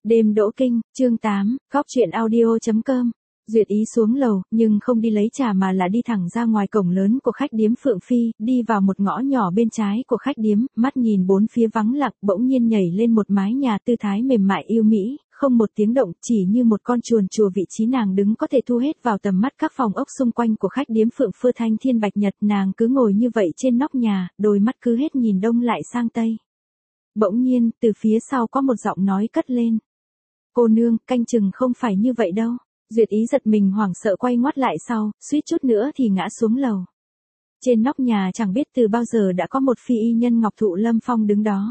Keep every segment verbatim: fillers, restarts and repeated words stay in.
Đêm đỗ kinh, chương tám, cóc truyện audio chấm com. Duyệt Ý xuống lầu, nhưng không đi lấy trà mà là đi thẳng ra ngoài cổng lớn của khách điếm Phượng Phi, đi vào một ngõ nhỏ bên trái của khách điếm, mắt nhìn bốn phía vắng lặng, bỗng nhiên nhảy lên một mái nhà tư thái mềm mại yêu mỹ, không một tiếng động, chỉ như một con chuồn chùa vị trí nàng đứng có thể thu hết vào tầm mắt các phòng ốc xung quanh của khách điếm Phượng Phơ Thanh Thiên Bạch Nhật, nàng cứ ngồi như vậy trên nóc nhà, đôi mắt cứ hết nhìn đông lại sang tây. Bỗng nhiên, từ phía sau có một giọng nói cất lên. Cô nương, canh chừng không phải như vậy đâu. Duyệt Ý giật mình hoảng sợ quay ngoắt lại sau, suýt chút nữa thì ngã xuống lầu. Trên nóc nhà chẳng biết từ bao giờ đã có một phi y nhân ngọc thụ lâm phong đứng đó.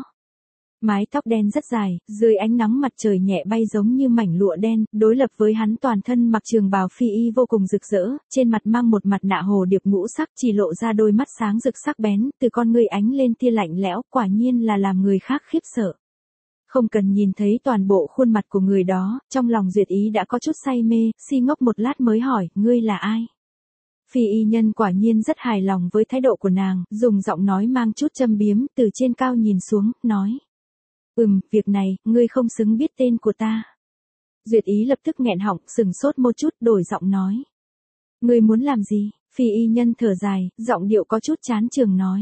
Mái tóc đen rất dài, dưới ánh nắng mặt trời nhẹ bay giống như mảnh lụa đen, đối lập với hắn toàn thân mặc trường bào phi y vô cùng rực rỡ, trên mặt mang một mặt nạ hồ điệp ngũ sắc chỉ lộ ra đôi mắt sáng rực sắc bén, từ con người ánh lên tia lạnh lẽo, quả nhiên là làm người khác khiếp sợ. Không cần nhìn thấy toàn bộ khuôn mặt của người đó, trong lòng Duyệt Ý đã có chút say mê, si ngốc một lát mới hỏi, ngươi là ai? Phi y nhân quả nhiên rất hài lòng với thái độ của nàng, dùng giọng nói mang chút châm biếm, từ trên cao nhìn xuống, nói. Ừm, việc này, ngươi không xứng biết tên của ta. Duyệt Ý lập tức nghẹn họng, sừng sốt một chút, đổi giọng nói. Ngươi muốn làm gì? Phi y nhân thở dài, giọng điệu có chút chán chường nói.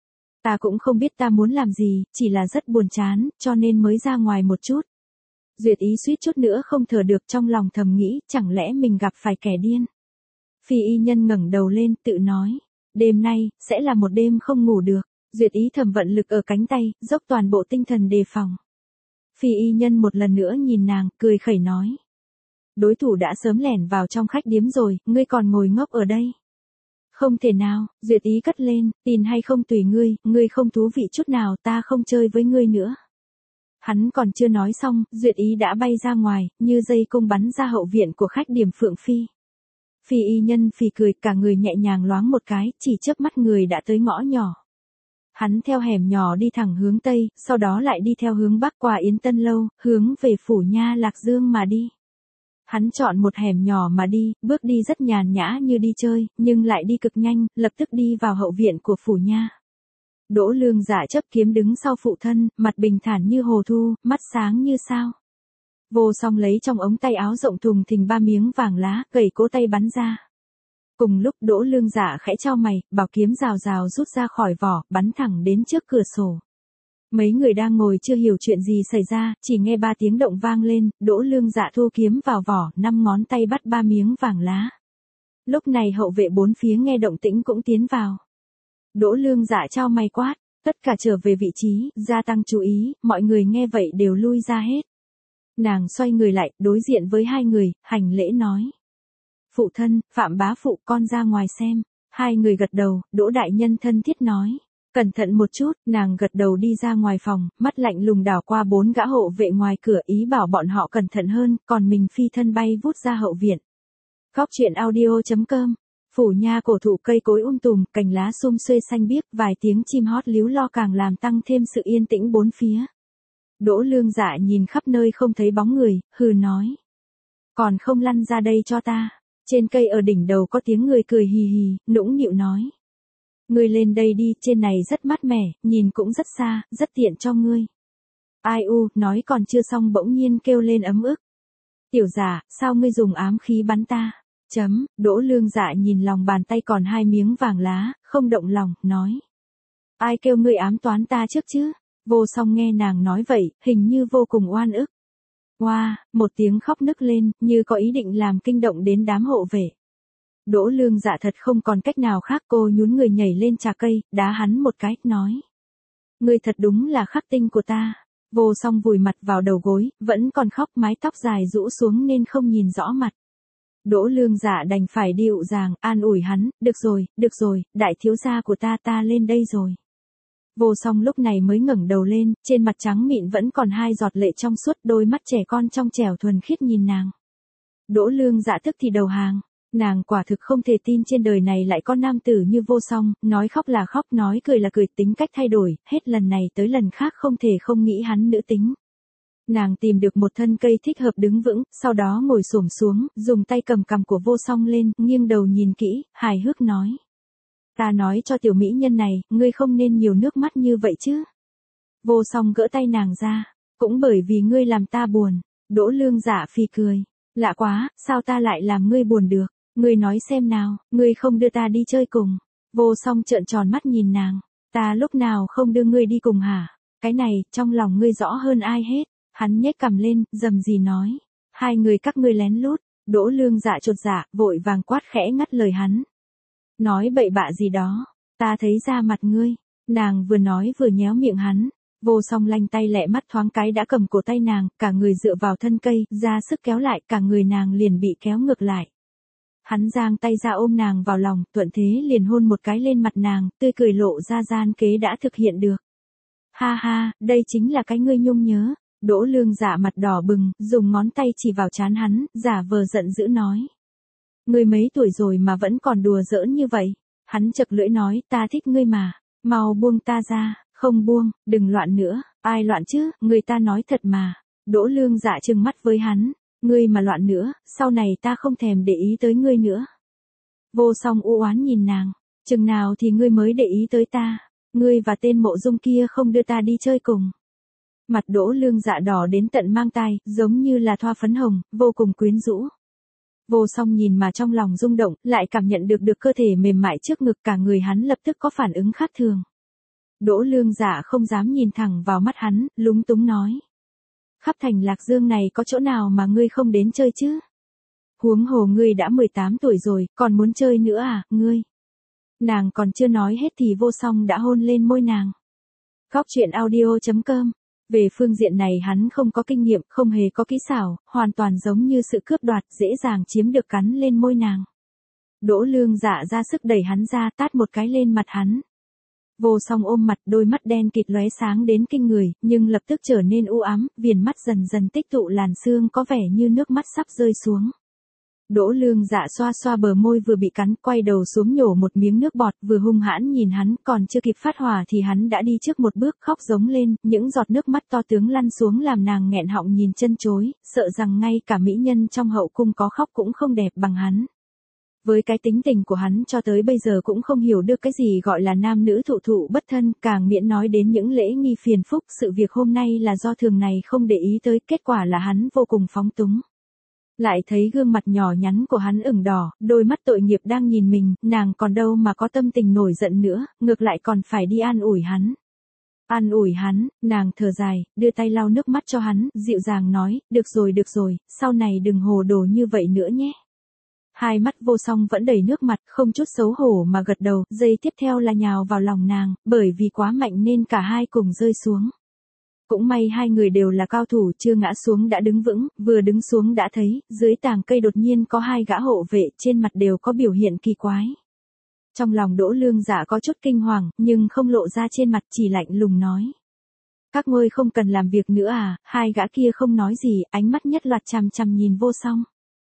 Ta cũng không biết ta muốn làm gì, chỉ là rất buồn chán, cho nên mới ra ngoài một chút. Duyệt Ý suýt chút nữa không thở được, trong lòng thầm nghĩ, chẳng lẽ mình gặp phải kẻ điên. Phi y nhân ngẩng đầu lên, tự nói. Đêm nay, sẽ là một đêm không ngủ được. Duyệt Ý thầm vận lực ở cánh tay, dốc toàn bộ tinh thần đề phòng. Phi y nhân một lần nữa nhìn nàng, cười khẩy nói. Đối thủ đã sớm lẻn vào trong khách điếm rồi, ngươi còn ngồi ngốc ở đây. Không thể nào, Duyệt Ý cất lên, tin hay không tùy ngươi, ngươi không thú vị chút nào, ta không chơi với ngươi nữa. Hắn còn chưa nói xong, Duyệt Ý đã bay ra ngoài, như dây cung bắn ra hậu viện của khách điểm Phượng Phi. Phi y nhân phì cười, cả người nhẹ nhàng loáng một cái, chỉ chớp mắt người đã tới ngõ nhỏ. Hắn theo hẻm nhỏ đi thẳng hướng Tây, sau đó lại đi theo hướng Bắc qua Yến Tân Lâu, hướng về phủ nha Lạc Dương mà đi. Hắn chọn một hẻm nhỏ mà đi, bước đi rất nhàn nhã như đi chơi, nhưng lại đi cực nhanh, lập tức đi vào hậu viện của phủ nha. Đỗ Lương Dạ chấp kiếm đứng sau phụ thân, mặt bình thản như hồ thu, mắt sáng như sao. Vô Song lấy trong ống tay áo rộng thùng thình ba miếng vàng lá, gầy cố tay bắn ra. Cùng lúc Đỗ Lương Dạ khẽ chau mày, bảo kiếm rào rào rút ra khỏi vỏ, bắn thẳng đến trước cửa sổ. Mấy người đang ngồi chưa hiểu chuyện gì xảy ra, chỉ nghe ba tiếng động vang lên, Đỗ Lương Dạ thu kiếm vào vỏ, năm ngón tay bắt ba miếng vàng lá. Lúc này hậu vệ bốn phía nghe động tĩnh cũng tiến vào. Đỗ Lương Dạ chau mày quát, tất cả trở về vị trí, gia tăng chú ý, mọi người nghe vậy đều lui ra hết. Nàng xoay người lại, đối diện với hai người, hành lễ nói. Phụ thân, Phạm bá phụ, con ra ngoài xem. Hai người gật đầu, Đỗ đại nhân thân thiết nói. Cẩn thận một chút, nàng gật đầu đi ra ngoài phòng, mắt lạnh lùng đảo qua bốn gã hộ vệ ngoài cửa, ý bảo bọn họ cẩn thận hơn, còn mình phi thân bay vút ra hậu viện. Cóc truyện audio chấm com. Phủ nha cổ thụ cây cối um tùm, cành lá sum xuê xanh biếc, vài tiếng chim hót líu lo càng làm tăng thêm sự yên tĩnh bốn phía. Đỗ Lương Dạ nhìn khắp nơi không thấy bóng người, hừ nói. Còn không lăn ra đây cho ta. Trên cây ở đỉnh đầu có tiếng người cười hì hì, nũng nịu nói. Ngươi lên đây đi, trên này rất mát mẻ, nhìn cũng rất xa, rất tiện cho ngươi. Ai u, nói còn chưa xong bỗng nhiên kêu lên ấm ức. Tiểu giả, sao ngươi dùng ám khí bắn ta? Chấm, Đỗ Lương Dạ nhìn lòng bàn tay còn hai miếng vàng lá, không động lòng, nói. Ai kêu ngươi ám toán ta trước chứ? Vô Song nghe nàng nói vậy, hình như vô cùng oan ức. Hoa, wow, một tiếng khóc nức lên, như có ý định làm kinh động đến đám hộ vệ. Đỗ Lương Dạ thật không còn cách nào khác, cô nhún người nhảy lên trà cây, đá hắn một cái, nói. Ngươi thật đúng là khắc tinh của ta. Vô Song vùi mặt vào đầu gối, vẫn còn khóc, mái tóc dài rũ xuống nên không nhìn rõ mặt. Đỗ Lương Dạ đành phải dịu dàng, an ủi hắn, được rồi, được rồi, đại thiếu gia của ta ta lên đây rồi. Vô Song lúc này mới ngẩng đầu lên, trên mặt trắng mịn vẫn còn hai giọt lệ trong suốt, đôi mắt trẻ con trong trẻo thuần khiết nhìn nàng. Đỗ Lương Dạ tức thì đầu hàng, nàng quả thực không thể tin trên đời này lại có nam tử như Vô Song, nói khóc là khóc, nói cười là cười, tính cách thay đổi, hết lần này tới lần khác không thể không nghĩ hắn nữ tính. Nàng tìm được một thân cây thích hợp đứng vững, sau đó ngồi xổm xuống, dùng tay cầm cằm của Vô Song lên, nghiêng đầu nhìn kỹ, hài hước nói. Ta nói cho tiểu mỹ nhân này, ngươi không nên nhiều nước mắt như vậy chứ. Vô Song gỡ tay nàng ra, cũng bởi vì ngươi làm ta buồn. Đỗ Lương Dạ phì cười. Lạ quá, sao ta lại làm ngươi buồn được? Ngươi nói xem nào, ngươi không đưa ta đi chơi cùng. Vô Song trợn tròn mắt nhìn nàng. Ta lúc nào không đưa ngươi đi cùng hả? Cái này, trong lòng ngươi rõ hơn ai hết. Hắn nhếch cằm lên, rầm rì nói. Hai người các ngươi lén lút. Đỗ Lương Dạ chột dạ, vội vàng quát khẽ ngắt lời hắn. Nói bậy bạ gì đó. Ta thấy ra mặt ngươi. Nàng vừa nói vừa nhéo miệng hắn. Vô Song lanh tay lẹ mắt thoáng cái đã cầm cổ tay nàng, cả người dựa vào thân cây, ra sức kéo lại, cả người nàng liền bị kéo ngược lại. Hắn giang tay ra ôm nàng vào lòng, thuận thế liền hôn một cái lên mặt nàng, tươi cười lộ ra gian kế đã thực hiện được. Ha ha, đây chính là cái ngươi nhung nhớ. Đỗ Lương Dạ mặt đỏ bừng, dùng ngón tay chỉ vào trán hắn, giả vờ giận dữ nói. Ngươi mấy tuổi rồi mà vẫn còn đùa giỡn như vậy. Hắn chật lưỡi nói, ta thích ngươi mà, mau buông ta ra. Không buông, đừng loạn nữa. Ai loạn chứ, người ta nói thật mà. Đỗ Lương Dạ trừng mắt với hắn. Ngươi mà loạn nữa, sau này ta không thèm để ý tới ngươi nữa. Vô Song u oán nhìn nàng. Chừng nào thì ngươi mới để ý tới ta. Ngươi và tên Mộ Dung kia không đưa ta đi chơi cùng. Mặt Đỗ Lương Dạ đỏ đến tận mang tai, giống như là thoa phấn hồng, vô cùng quyến rũ. Vô Song nhìn mà trong lòng rung động, lại cảm nhận được được cơ thể mềm mại trước ngực, cả người hắn lập tức có phản ứng khác thường. Đỗ Lương Dạ không dám nhìn thẳng vào mắt hắn, lúng túng nói. Khắp thành Lạc Dương này có chỗ nào mà ngươi không đến chơi chứ? Huống hồ ngươi đã mười tám tuổi rồi, còn muốn chơi nữa à, ngươi? Nàng còn chưa nói hết thì Vô Song đã hôn lên môi nàng. Góc truyện audio chấm com. Về phương diện này hắn không có kinh nghiệm, không hề có kỹ xảo, hoàn toàn giống như sự cướp đoạt, dễ dàng chiếm được cắn lên môi nàng. Đỗ Lương Dạ ra sức đẩy hắn ra, tát một cái lên mặt hắn. Vô Song ôm mặt, đôi mắt đen kịt lóe sáng đến kinh người, nhưng lập tức trở nên u ám, viền mắt dần dần tích tụ làn sương có vẻ như nước mắt sắp rơi xuống. Đỗ Lương Dạ xoa xoa bờ môi vừa bị cắn, quay đầu xuống nhổ một miếng nước bọt, vừa hung hãn nhìn hắn, còn chưa kịp phát hỏa thì hắn đã đi trước một bước, khóc giống lên, những giọt nước mắt to tướng lăn xuống làm nàng nghẹn họng nhìn chân chối, sợ rằng ngay cả mỹ nhân trong hậu cung có khóc cũng không đẹp bằng hắn. Với cái tính tình của hắn cho tới bây giờ cũng không hiểu được cái gì gọi là nam nữ thụ thụ bất thân, càng miễn nói đến những lễ nghi phiền phức, sự việc hôm nay là do thường này không để ý tới, kết quả là hắn vô cùng phóng túng. Lại thấy gương mặt nhỏ nhắn của hắn ửng đỏ, đôi mắt tội nghiệp đang nhìn mình, nàng còn đâu mà có tâm tình nổi giận nữa, ngược lại còn phải đi an ủi hắn. An ủi hắn, nàng thở dài, đưa tay lau nước mắt cho hắn, dịu dàng nói, được rồi được rồi, sau này đừng hồ đồ như vậy nữa nhé. Hai mắt Vô Song vẫn đầy nước mặt, không chút xấu hổ mà gật đầu, giây tiếp theo là nhào vào lòng nàng, bởi vì quá mạnh nên cả hai cùng rơi xuống. Cũng may hai người đều là cao thủ, chưa ngã xuống đã đứng vững, vừa đứng xuống đã thấy, dưới tàng cây đột nhiên có hai gã hộ vệ, trên mặt đều có biểu hiện kỳ quái. Trong lòng Đỗ Lương Dạ có chút kinh hoàng, nhưng không lộ ra trên mặt, chỉ lạnh lùng nói. Các ngươi không cần làm việc nữa à, hai gã kia không nói gì, ánh mắt nhất loạt chằm chằm nhìn Vô Song.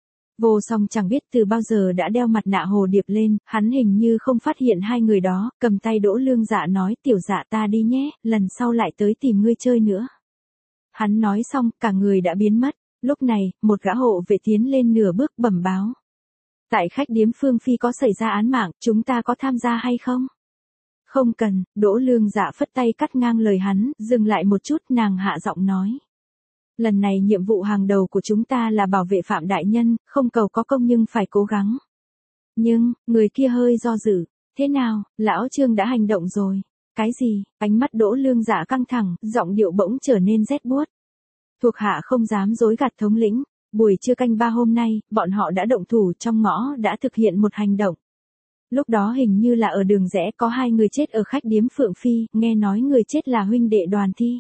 Vô Song chẳng biết từ bao giờ đã đeo mặt nạ hồ điệp lên, hắn hình như không phát hiện hai người đó, cầm tay Đỗ Lương Dạ nói, tiểu Dạ ta đi nhé, lần sau lại tới tìm ngươi chơi nữa. Hắn nói xong, cả người đã biến mất, lúc này, một gã hộ vệ tiến lên nửa bước bẩm báo. Tại khách điếm Phương Phi có xảy ra án mạng, chúng ta có tham gia hay không? Không cần, Đỗ Lương Dạ phất tay cắt ngang lời hắn, dừng lại một chút, nàng hạ giọng nói. Lần này nhiệm vụ hàng đầu của chúng ta là bảo vệ Phạm đại nhân, không cầu có công nhưng phải cố gắng. Nhưng, người kia hơi do dự. Thế nào, lão Trương đã hành động rồi. Cái gì? Ánh mắt Đỗ Lương Dạ căng thẳng, giọng điệu bỗng trở nên rét buốt. Thuộc hạ không dám dối gạt thống lĩnh. Buổi trưa canh ba hôm nay, bọn họ đã động thủ trong ngõ đã thực hiện một hành động. Lúc đó hình như là ở đường rẽ có hai người chết ở khách điếm Phượng Phi, nghe nói người chết là huynh đệ Đoàn Thi.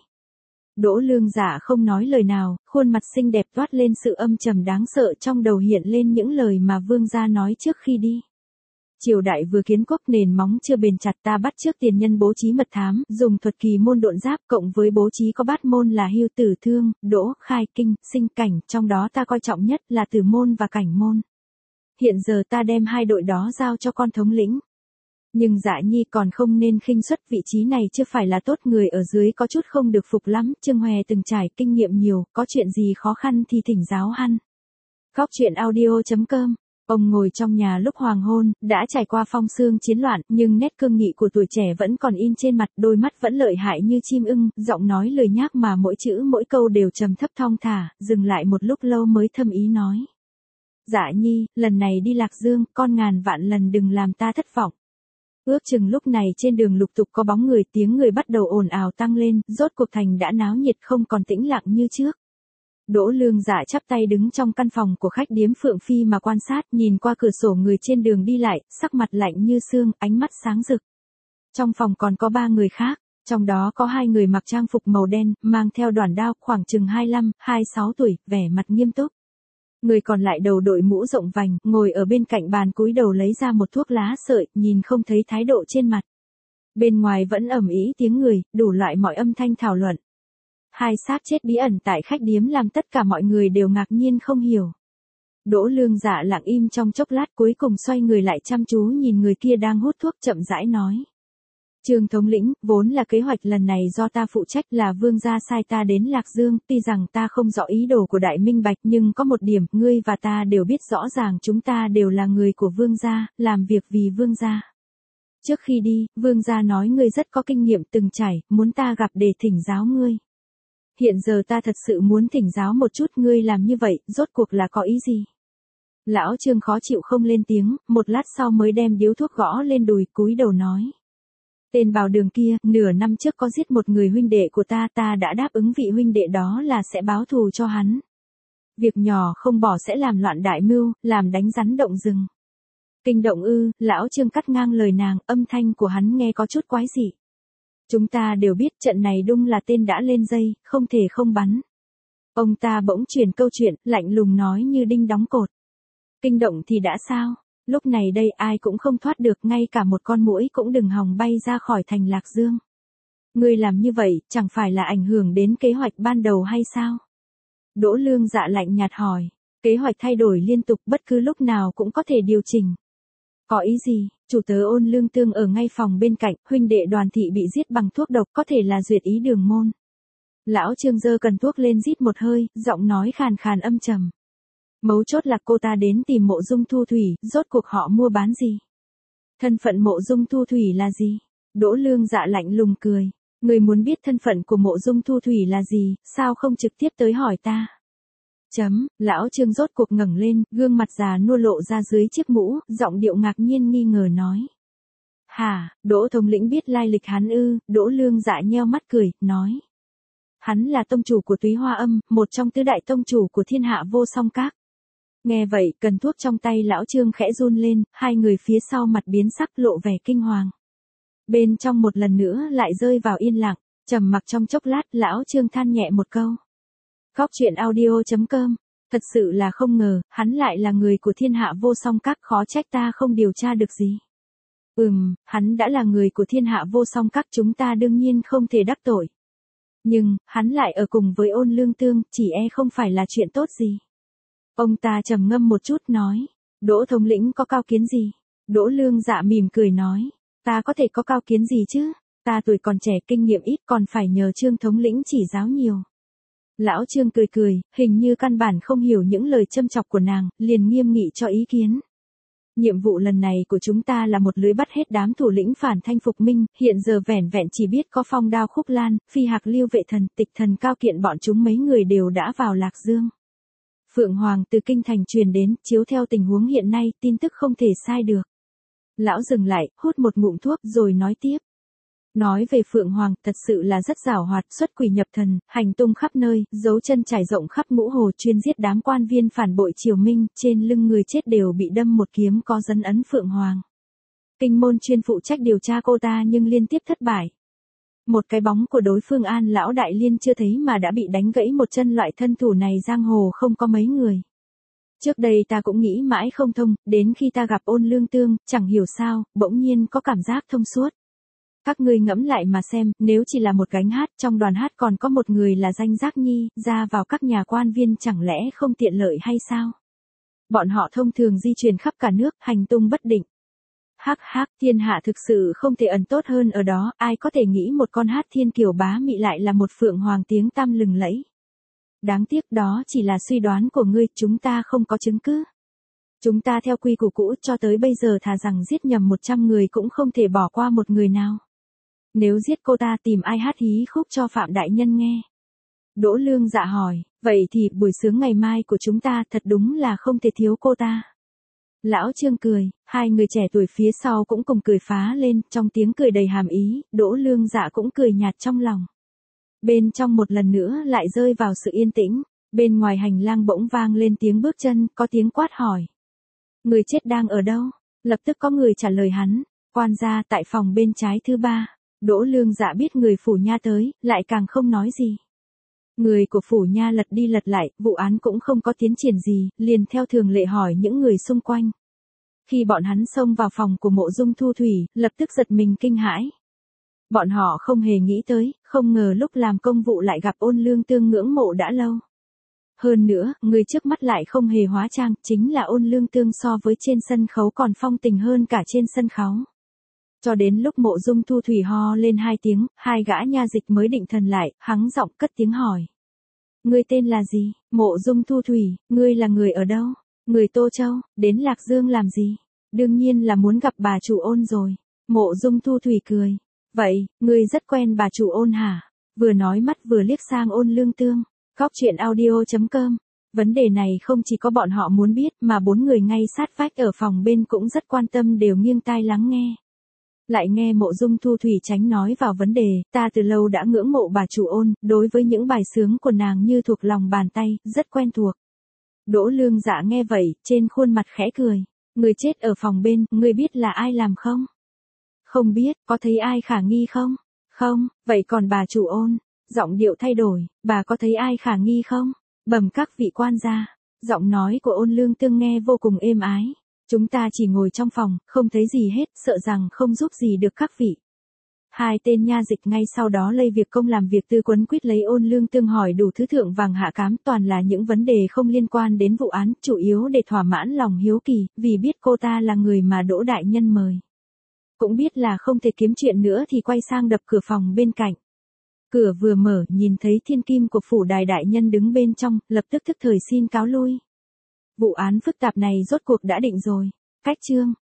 Đỗ Lương Dạ không nói lời nào, khuôn mặt xinh đẹp toát lên sự âm trầm đáng sợ, trong đầu hiện lên những lời mà vương gia nói trước khi đi. Triều đại vừa kiến quốc nền móng chưa bền chặt, ta bắt trước tiền nhân bố trí mật thám, dùng thuật kỳ môn độn giáp cộng với bố trí có bát môn là Hưu Tử Thương, Đỗ, Khai, Kinh, Sinh, Cảnh, trong đó ta coi trọng nhất là Tử môn và Cảnh môn. Hiện giờ ta đem hai đội đó giao cho con thống lĩnh. Nhưng Dạ Nhi còn không nên khinh suất, vị trí này chưa phải là tốt, người ở dưới có chút không được phục lắm, Trương Hòe từng trải kinh nghiệm nhiều, có chuyện gì khó khăn thì thỉnh giáo hắn. Góc truyện audio chấm com Ông ngồi trong nhà lúc hoàng hôn, đã trải qua phong sương chiến loạn, nhưng nét cương nghị của tuổi trẻ vẫn còn in trên mặt, đôi mắt vẫn lợi hại như chim ưng, giọng nói lười nhác mà mỗi chữ mỗi câu đều trầm thấp thong thả, dừng lại một lúc lâu mới thâm ý nói. Dạ nhi, lần này đi Lạc Dương, con ngàn vạn lần đừng làm ta thất vọng. Ước chừng lúc này trên đường lục tục có bóng người, tiếng người bắt đầu ồn ào tăng lên, rốt cuộc thành đã náo nhiệt không còn tĩnh lặng như trước. Đỗ Lương Dạ chắp tay đứng trong căn phòng của khách điếm Phượng Phi mà quan sát, nhìn qua cửa sổ người trên đường đi lại, sắc mặt lạnh như xương, ánh mắt sáng rực. Trong phòng còn có ba người khác, trong đó có hai người mặc trang phục màu đen, mang theo đoản đao, khoảng chừng hai mươi lăm, hai mươi sáu tuổi, vẻ mặt nghiêm túc. Người còn lại đầu đội mũ rộng vành, ngồi ở bên cạnh bàn cúi đầu lấy ra một thuốc lá sợi, nhìn không thấy thái độ trên mặt. Bên ngoài vẫn ầm ĩ tiếng người, đủ loại mọi âm thanh thảo luận. Hai xác chết bí ẩn tại khách điếm làm tất cả mọi người đều ngạc nhiên không hiểu. Đỗ Lương Dạ lặng im trong chốc lát, cuối cùng xoay người lại chăm chú nhìn người kia đang hút thuốc, chậm rãi nói. Trương thống lĩnh, vốn là kế hoạch lần này do ta phụ trách, là vương gia sai ta đến Lạc Dương, tuy rằng ta không rõ ý đồ của Đại Minh Bạch, nhưng có một điểm, ngươi và ta đều biết rõ ràng chúng ta đều là người của vương gia, làm việc vì vương gia. Trước khi đi, vương gia nói ngươi rất có kinh nghiệm từng trải, muốn ta gặp để thỉnh giáo ngươi. Hiện giờ ta thật sự muốn thỉnh giáo một chút, ngươi làm như vậy, rốt cuộc là có ý gì? Lão Trương khó chịu không lên tiếng, một lát sau mới đem điếu thuốc gõ lên đùi, cúi đầu nói. Tên bào đường kia, nửa năm trước có giết một người huynh đệ của ta, ta đã đáp ứng vị huynh đệ đó là sẽ báo thù cho hắn. Việc nhỏ không bỏ sẽ làm loạn đại mưu, làm đánh rắn động rừng. Kinh động ư? Lão Trương cắt ngang lời nàng, âm thanh của hắn nghe có chút quái dị. Chúng ta đều biết trận này Đung là tên đã lên dây, không thể không bắn. Ông ta bỗng chuyển câu chuyện, lạnh lùng nói như đinh đóng cột. Kinh động thì đã sao? Lúc này đây ai cũng không thoát được, ngay cả một con muỗi cũng đừng hòng bay ra khỏi thành Lạc Dương. Ngươi làm như vậy, chẳng phải là ảnh hưởng đến kế hoạch ban đầu hay sao? Đỗ Lương Dạ lạnh nhạt hỏi. Kế hoạch thay đổi liên tục, bất cứ lúc nào cũng có thể điều chỉnh. Có ý gì? Chủ tớ Ôn Lương Tương ở ngay phòng bên cạnh, huynh đệ Đoàn Thị bị giết bằng thuốc độc, có thể là duyệt ý Đường môn. Lão Trương giơ cần thuốc lên rít một hơi, giọng nói khàn khàn âm trầm. Mấu chốt là cô ta đến tìm Mộ Dung Thu Thủy, rốt cuộc họ mua bán gì? Thân phận Mộ Dung Thu Thủy là gì? Đỗ Lương Dạ lạnh lùng cười. Người muốn biết thân phận của Mộ Dung Thu Thủy là gì, sao không trực tiếp tới hỏi ta? Chấm, lão Trương rốt cuộc ngẩng lên, gương mặt già nua lộ ra dưới chiếc mũ, giọng điệu ngạc nhiên nghi ngờ nói. Hả, Đỗ thống lĩnh biết lai lịch hắn ư? Đỗ Lương Dạ nheo mắt cười, nói. Hắn là tông chủ của Túy Hoa Âm, một trong tứ đại tông chủ của Thiên Hạ Vô Song Các. Nghe vậy, cần thuốc trong tay lão Trương khẽ run lên, hai người phía sau mặt biến sắc lộ vẻ kinh hoàng. Bên trong một lần nữa lại rơi vào yên lặng, trầm mặc trong chốc lát, lão Trương than nhẹ một câu. Góc truyện audio chấm com, thật sự là không ngờ, hắn lại là người của Thiên Hạ Vô Song Các, khó trách ta không điều tra được gì. Ừm, hắn đã là người của Thiên Hạ Vô Song Các, chúng ta đương nhiên không thể đắc tội. Nhưng, hắn lại ở cùng với Ôn Lương Tương, chỉ e không phải là chuyện tốt gì. Ông ta trầm ngâm một chút nói, Đỗ thống lĩnh có cao kiến gì? Đỗ Lương Dạ mỉm cười nói, ta có thể có cao kiến gì chứ? Ta tuổi còn trẻ, kinh nghiệm ít, còn phải nhờ Trương thống lĩnh chỉ giáo nhiều. Lão Trương cười cười, hình như căn bản không hiểu những lời châm chọc của nàng, liền nghiêm nghị cho ý kiến. Nhiệm vụ lần này của chúng ta là một lưới bắt hết đám thủ lĩnh phản thanh phục minh, hiện giờ vẻn vẹn chỉ biết có Phong Đao Khúc Lan, Phi Hạc Lưu Vệ Thần, Tịch Thần Cao Kiện, bọn chúng mấy người đều đã vào Lạc Dương. Phượng Hoàng từ kinh thành truyền đến, chiếu theo tình huống hiện nay, tin tức không thể sai được. Lão dừng lại, hút một ngụm thuốc rồi nói tiếp. Nói về Phượng Hoàng, thật sự là rất giảo hoạt, xuất quỷ nhập thần, hành tung khắp nơi, dấu chân trải rộng khắp ngũ hồ, chuyên giết đám quan viên phản bội triều Minh, trên lưng người chết đều bị đâm một kiếm có dấn ấn Phượng Hoàng. Kinh môn chuyên phụ trách điều tra cô ta nhưng liên tiếp thất bại. Một cái bóng của đối phương An lão đại liên chưa thấy mà đã bị đánh gãy một chân, loại thân thủ này giang hồ không có mấy người. Trước đây ta cũng nghĩ mãi không thông, đến khi ta gặp Ôn Lương Tương, chẳng hiểu sao, bỗng nhiên có cảm giác thông suốt. Các ngươi ngẫm lại mà xem, nếu chỉ là một gánh hát, trong đoàn hát còn có một người là Danh Giác Nhi, ra vào các nhà quan viên chẳng lẽ không tiện lợi hay sao? Bọn họ thông thường di chuyển khắp cả nước, hành tung bất định. Hắc hắc, thiên hạ thực sự không thể ẩn tốt hơn ở đó, ai có thể nghĩ một con hát thiên kiều bá mị lại là một Phượng Hoàng tiếng tăm lừng lẫy. Đáng tiếc đó chỉ là suy đoán của ngươi, chúng ta không có chứng cứ. Chúng ta theo quy củ cũ cho tới bây giờ thà rằng giết nhầm một trăm người cũng không thể bỏ qua một người nào. Nếu giết cô ta tìm ai hát hí khúc cho Phạm đại nhân nghe? Đỗ Lương Dạ hỏi, vậy thì buổi sướng ngày mai của chúng ta thật đúng là không thể thiếu cô ta. Lão Trương cười, hai người trẻ tuổi phía sau cũng cùng cười phá lên, trong tiếng cười đầy hàm ý, Đỗ Lương Dạ cũng cười nhạt trong lòng. Bên trong một lần nữa lại rơi vào sự yên tĩnh, bên ngoài hành lang bỗng vang lên tiếng bước chân, có tiếng quát hỏi. Người chết đang ở đâu? Lập tức có người trả lời hắn, quan gia tại phòng bên trái thứ ba. Đỗ Lương Dạ biết người phủ nha tới, lại càng không nói gì. Người của phủ nha lật đi lật lại, vụ án cũng không có tiến triển gì, liền theo thường lệ hỏi những người xung quanh. Khi bọn hắn xông vào phòng của Mộ Dung Thu Thủy, lập tức giật mình kinh hãi. Bọn họ không hề nghĩ tới, không ngờ lúc làm công vụ lại gặp Ôn Lương Tương ngưỡng mộ đã lâu. Hơn nữa, người trước mắt lại không hề hóa trang, chính là Ôn Lương Tương so với trên sân khấu còn phong tình hơn cả trên sân khấu. Cho đến lúc Mộ Dung Thu Thủy ho lên hai tiếng, hai gã nha dịch mới định thần lại, hắng giọng cất tiếng hỏi. Ngươi tên là gì? Mộ Dung Thu Thủy, ngươi là người ở đâu? Người Tô Châu, đến Lạc Dương làm gì? Đương nhiên là muốn gặp bà chủ Ôn rồi. Mộ Dung Thu Thủy cười. Vậy, ngươi rất quen bà chủ Ôn hả? Vừa nói mắt vừa liếc sang Ôn Lương Tương. Góc truyện audio chấm com. Vấn đề này không chỉ có bọn họ muốn biết mà bốn người ngay sát vách ở phòng bên cũng rất quan tâm đều nghiêng tai lắng nghe. Lại nghe Mộ Dung Thu Thủy tránh nói vào vấn đề, ta từ lâu đã ngưỡng mộ bà chủ Ôn, đối với những bài sướng của nàng như thuộc lòng bàn tay, rất quen thuộc. Đỗ Lương Dạ nghe vậy, trên khuôn mặt khẽ cười. Người chết ở phòng bên, người biết là ai làm không? Không biết, có thấy ai khả nghi không? Không, vậy còn bà chủ Ôn? Giọng điệu thay đổi, bà có thấy ai khả nghi không? Bẩm các vị quan gia. Giọng nói của Ôn Lương Tương nghe vô cùng êm ái. Chúng ta chỉ ngồi trong phòng, không thấy gì hết, sợ rằng không giúp gì được các vị. Hai tên nha dịch ngay sau đó lây việc công làm việc tư quấn quýt lấy Ôn Lương Tương hỏi đủ thứ thượng vàng hạ cám, toàn là những vấn đề không liên quan đến vụ án, chủ yếu để thỏa mãn lòng hiếu kỳ, vì biết cô ta là người mà Đỗ đại nhân mời. Cũng biết là không thể kiếm chuyện nữa thì quay sang đập cửa phòng bên cạnh. Cửa vừa mở, nhìn thấy thiên kim của phủ đài đại nhân đứng bên trong, lập tức thức thời xin cáo lui. Vụ án phức tạp này rốt cuộc đã định rồi. Cách chương